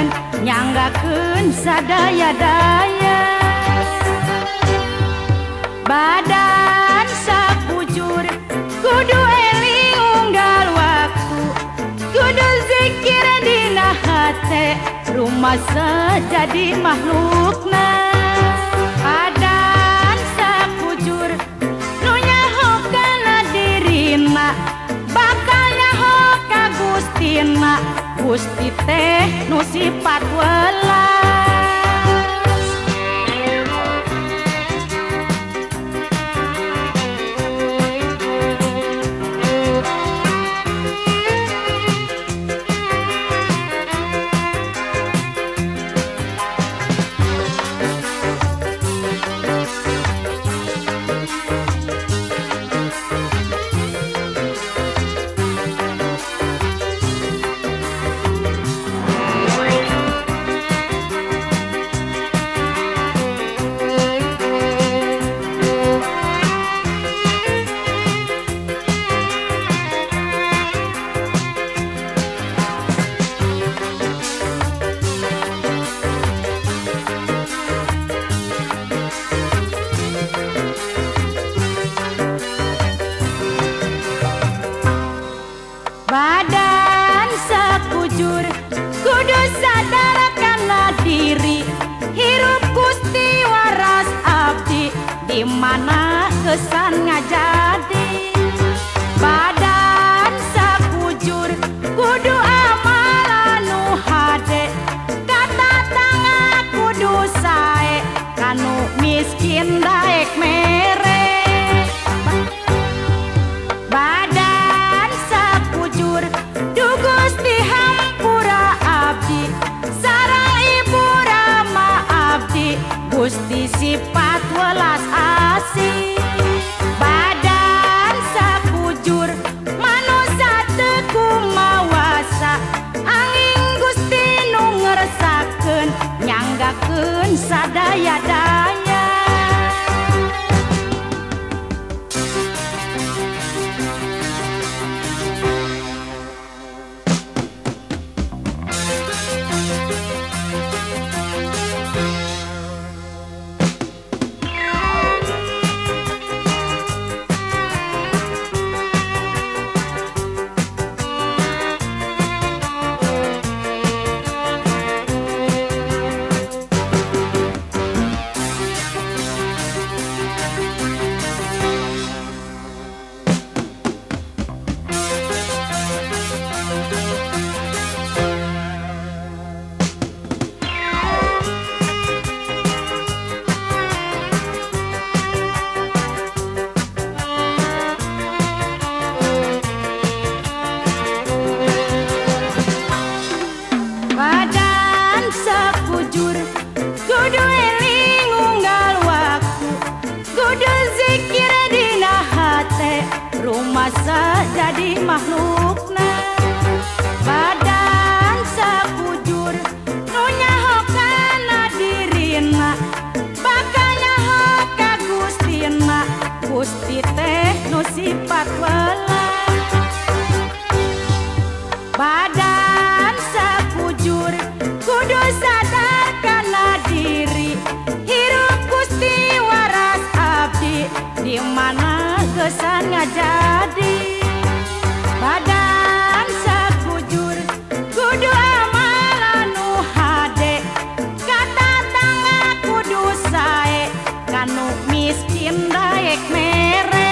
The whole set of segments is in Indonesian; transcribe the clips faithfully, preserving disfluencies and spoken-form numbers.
ngerasakeun nyanggakeun sadaya-daya. Badan sakujur kudu eling unggal waktu, kudu zikir dina hate rumasa jadi makhlukna. Badan sakujur nu nyaho kana dirina bakal nyaho ka Gustina. Gusti teh nu sifat welas. Badan sakujur kudu sadar kana diri, hirup Gusti waras abdi di mana kesan ngajadi. Badan sakujur kudu amal anu hade, kata tanga kudu sae kanu miskin daek mere. Badan sakujur du Gusti hampura abdi sareng Ibu Rama abdi, Gusti sifat welas asih. Badan sakujur manusia teu kumawasa, angin Gusti nu ngerasakeun nyanggakeun sadaya-daya. Badan sakujur kudu eling unggal waktu, kudu zikir dina hate rumasa jadi makhlukna. Badan sakujur nu nyaho kana dirina bakal nyaho ka Gustina. Gusti teh nu sifat welas. Badan sakujur kudu sadar kana diri, hirup Gusti waras abdi di mana gesan ngajadi. Badan sakujur kudu amal anu hade, kata tanga kudu sae kanu miskin daek mere.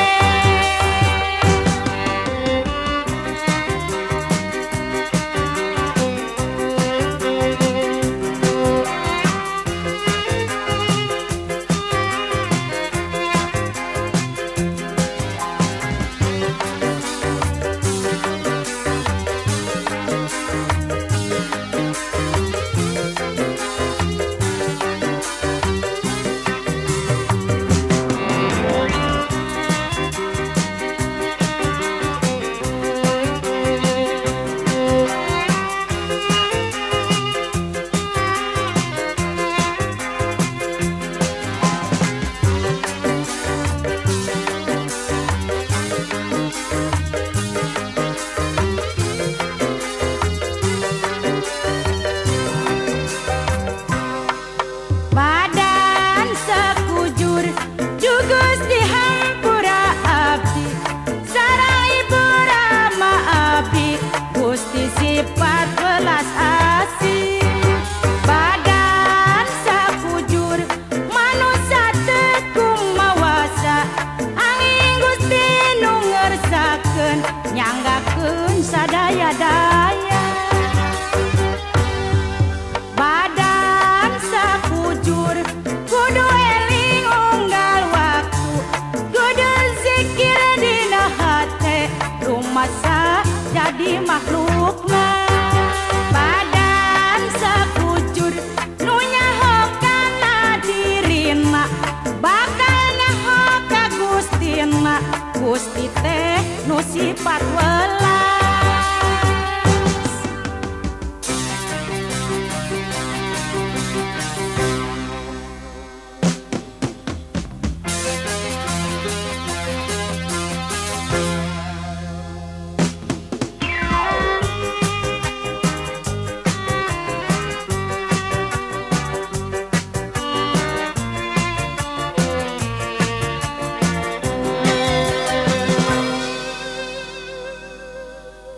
tempat